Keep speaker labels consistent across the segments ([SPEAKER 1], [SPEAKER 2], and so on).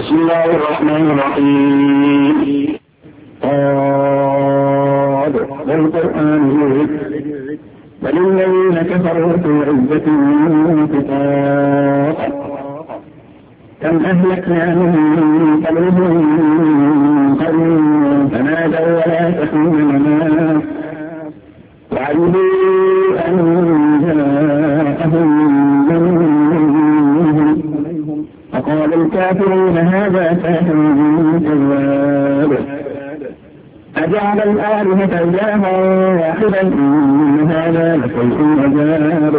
[SPEAKER 1] بسم الله الرحمن الرحيم. والقرآن الذكر بل الذين كفروا في عزة انقطاع كم أهلكنا من قبلهم قرن فنادوا ولا تحين مناص وعجبوا أن جاءهم منهم فقال الكافرون هذا ساحر كذاب أجعل الآلهة إلها واحدا إن هذا لشيء عجاب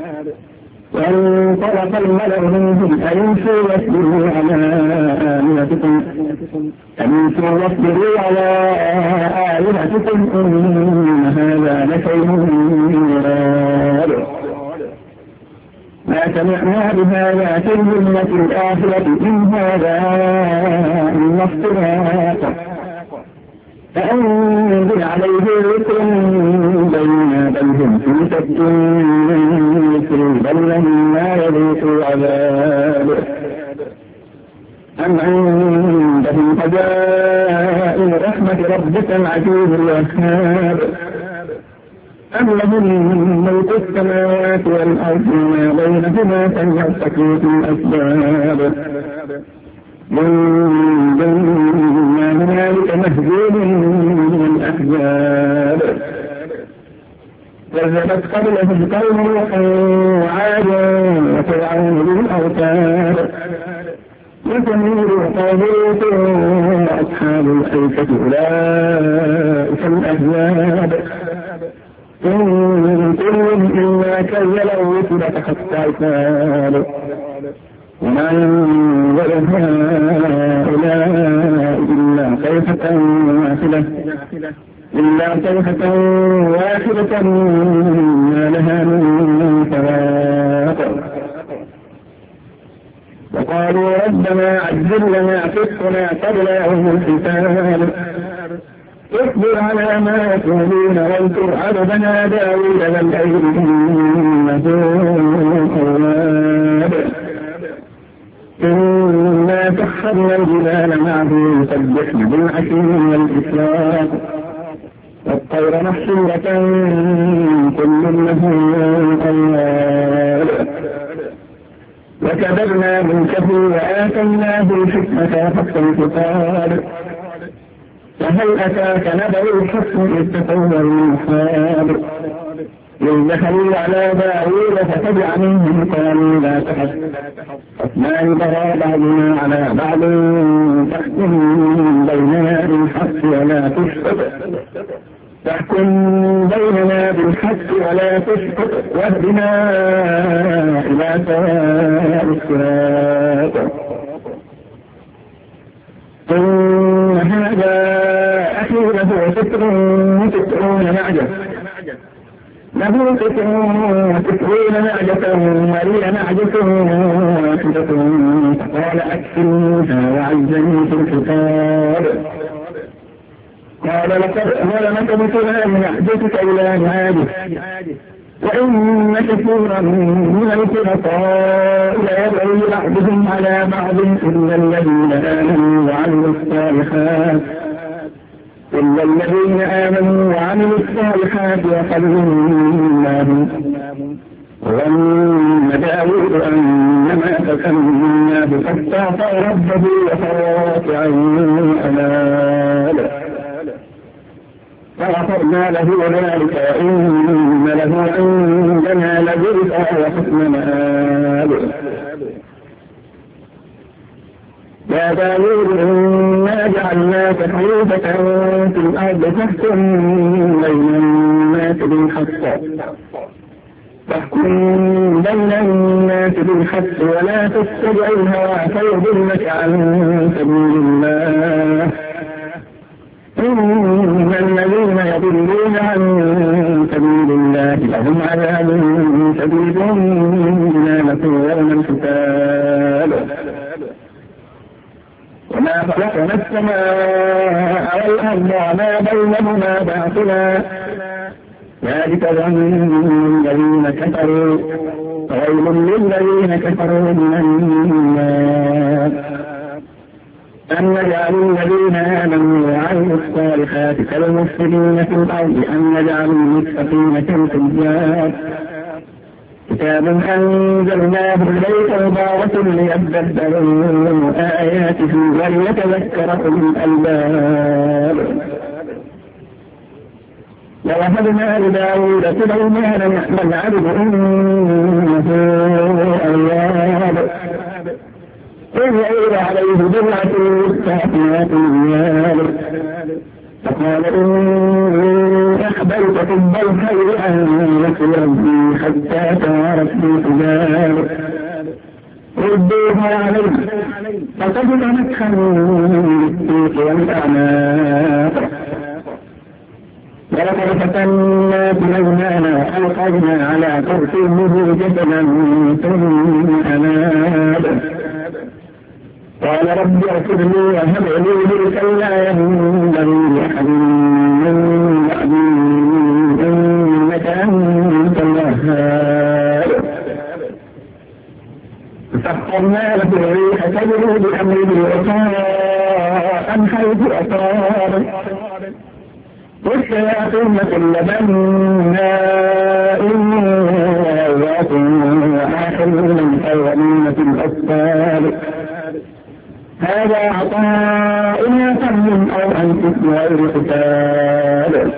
[SPEAKER 1] وانطلق الملأ منهم أيمشوا واصبروا على آلهتكم إن هذا لشيء مراد ما سمعنا بهذا في الملة الآخرة إن هذا إلا افتراء فأنزل عليه ذكر بينا بل هم في شك بل لما يذوقوا عذاب أم عندهم خزائن رحمة ربك العزيز الوهاب أم لهم ملك السماوات والأرض وما بينهما فليرتقوا في الأسباب ما هنالك مهزوم من الأحزاب كذبت قبلهم قوم نوح وعاد وفرعون ذو الأوتاد وثمود وقوم لوط وأصحاب الأيكة أولئك الأحزاب إن كل إلا كذب الرسل فحتى عتاب وما ينظر هؤلاء إلا صيحة واحدة ما لها من فواق وقالوا ربنا عجل لنا قسطنا قبل يوم الحساب اصبر على ما يقولون واذكر عبدنا داود ذا الأيد إنه أواب إنا سخرنا الجبال معه يسبحن بالعشي والإشراق والطير محشورة كل له أواب وكذبنا ملكه وآتيناه الحكمة وحق الخطاب فهل أتاك نبأ الحكم إذ تطور المحاب إذ دخلوا على داوود فتبع منهم قالوا لا تخف ما يبغى بعضنا على بعض فاحكم بيننا بالحق ولا تشطط واهدنا إلى سواء الصراط إن هذا أخي له تسعون نعجة ولي نعجة واحدة فقال أكثرها وعزني في الخطاب قال لقد مثلها نعجتك إلى نعاجه وإن كثيرا من الخلطاء ليدعو بعضهم على بعض إلا الذين آمنوا وعملوا الصالحات وخلوا وظن داود أنما فتناه فاستغفر ربه وخر راكعا أناب فغفرنا له ذلك وإن له عندنا لزلفى وحسن مآب يا داود إنا جعلناك خليفة في الأرض فاحكم بين الناس بالحق ولا تتبع الهوى فيضلك عن سبيل الله إن الذين يضلون عن سبيل الله لهم عذاب شديد بما نسوا يوم الحساب وما خلقنا السماء والأرض وما بينهما باطلا ذلك ظن الذين كفروا وويل للذين كفروا من النار أم نجعل الذين آمنوا وعملوا الصالحات كالمفسدين في الأرض أم نجعل المتقين كالفجار كتاب أنزلناه إليك مبارك ليدبروا آياته وليتذكر أولو الألباب ووهبنا لداود سليمان نعم العبد إنه أواب إذ يعيد عليه بضعة مستحيات ريال فقال إني أحببت حب الخير عن ذكر ربي حتى توارت في حجاب ردوها عليه فقد مسخا بالسوق والأعناق ولقد فتنا سليمان وألقينا على كرسيه جسدا ثم أناب قال رب اغفر لي وهب لي ملكا لا ينبغي لأحد من بعدي إنك أنت الوهاب فسخرنا له الريح تجري بأمره رخاء حيث أصاب والشياطين كل بناء وغواص وآخرين مقرنين في الأسفار هذا عطاؤنا فمن أو أنفس غير حساب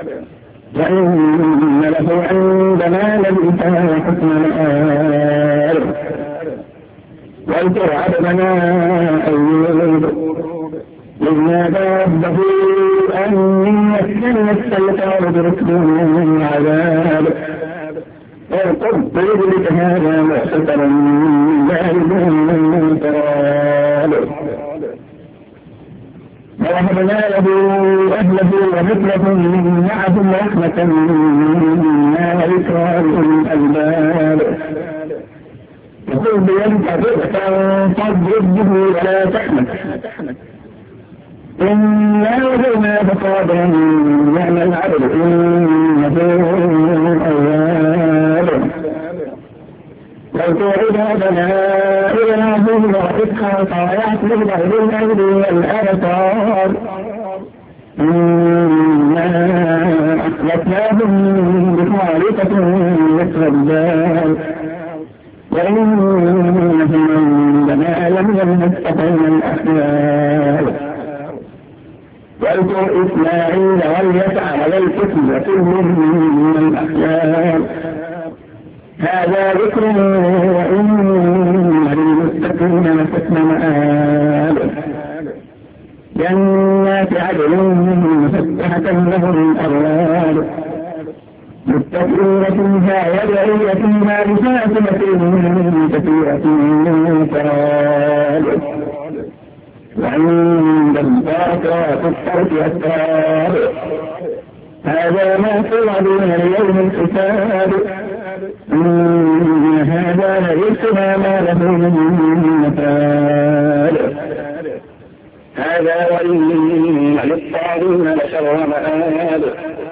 [SPEAKER 1] وإن له عندنا لزلفى وحسن مآب واذكر عبدنا أيوب إذ نادى ربه أني مسني الشيطان بركب من عذاب ارقب برجلك هذا معسكرا بارد من تراب ووهبنا له أهله ومثلهم معهم رحمة منا وذكرى لأولي الألباب وخذ بيدك ضغطا فاضرب به ولا تحنث إنا وجدناه صابرا نعم العبد إنه أواب واذكر عبادنا إبراهيم وإسحاق ويعقوب أولي الأيدي والأبصار إنا أخلصناهم بخالصة ذكر الدار وإنهم عندنا لمن المتقين الأخيار واذكر إسماعيل واليسع والكفل وكل من الأخيار هذا ذكر وإن للمتقين لحسن مآب جنات عدن مفتحة لهم الأبواب متكئين فيها يدعون فيها بفاكهة كثيرة شراب وعند الباقرات الصوت أسراب هذا ما توعدون ليوم الحساب إن هذا لرزقنا ما له من نفاد هذا وإن للطاغين لشر مآب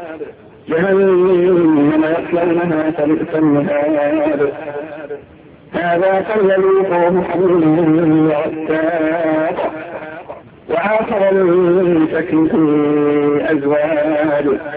[SPEAKER 1] جهنم يصلونها فبئس المهاد هذا فليذوقوه حميم وغساق وآخر من شكله أزواج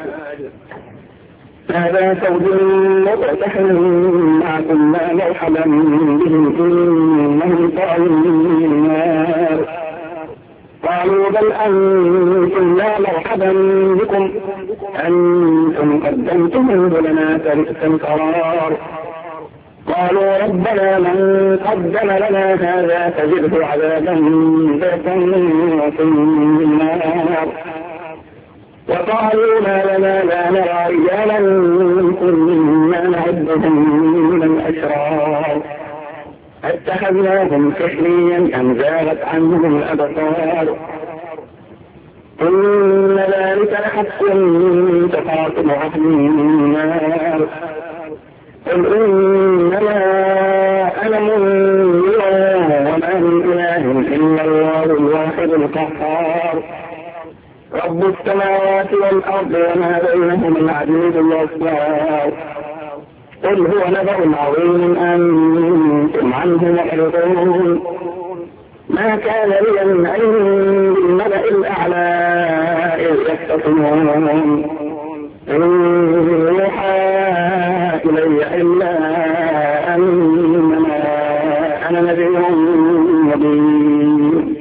[SPEAKER 1] هذا زوج مقتحم معكم لا مرحبا بهم إنهم طعم النار قالوا بل أنتم لا مرحبا بكم أنتم قدمتموه لنا فبئس القرار قالوا ربنا من قدم لنا هذا فزده عذابا ضعفا وفي النار وقالوا ما لنا لا نرى رجالا كنا نعدهم من الأشرار اتخذناهم سحريا أم زاغت عنهم الأبصار إن ذلك لحق تخاصم أهل النار قل إنما أنا منذر وما من إله إلا الله الواحد القهار رب السماوات والأرض وما بينهما العزيز الغفار قل هو نبأ عظيم أنتم عنه معرضون ما كان لي من علم بالملأ الأعلى إذ يختصمون إن يوحى إلي إلا أنما أنا نذير مبين.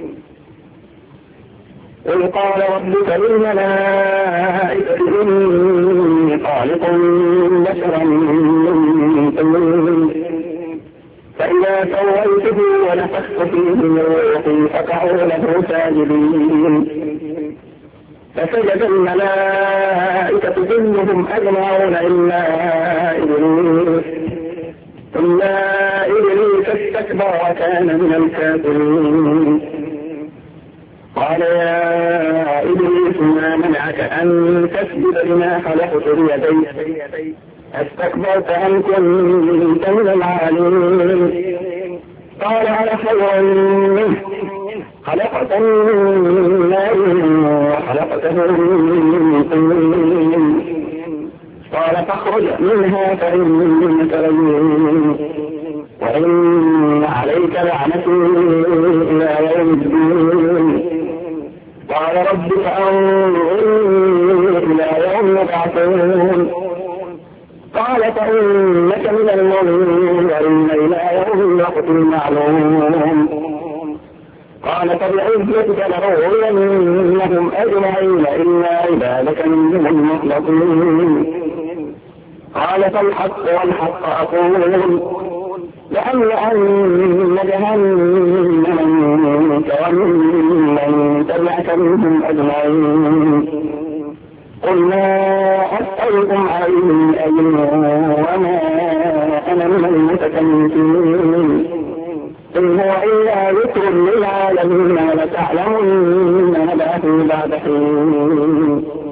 [SPEAKER 1] إذ قال ربك للملائكة إني خالق بشرا من طين فإذا سويته ونفخت فيه من روحي فقعوا له ساجدين فسجد الملائكة كلهم أجمعون إلا إبليس استكبر وكان من الكافرين. قال يا إبليس ما منعك أن تسجد لما خلقت بيدي استكبرت أم كنت من العالمين؟ قال أنا خير منه خلقتني من نار وخلقته من طين قال فاخرج منها فإنك رجيم وإن عليك لعنتي إلى يوم الدين. قال رب فأنظرني إلى يوم يبعثون قال فإنك من المنذرين إلى يوم الوقت المعلوم. قال فبعزتك لأغوينهم أجمعين إلا عبادك منهم المخلصين. قال فالحق والحق أقول لأملأن جهنم منك وممن تبعك منهم أجمعين. قل ما أسألكم عليه من أجر وما أنا من المتكلفين إن هو إلا ذكر للعالمين ولتعلمن ما بعد حين.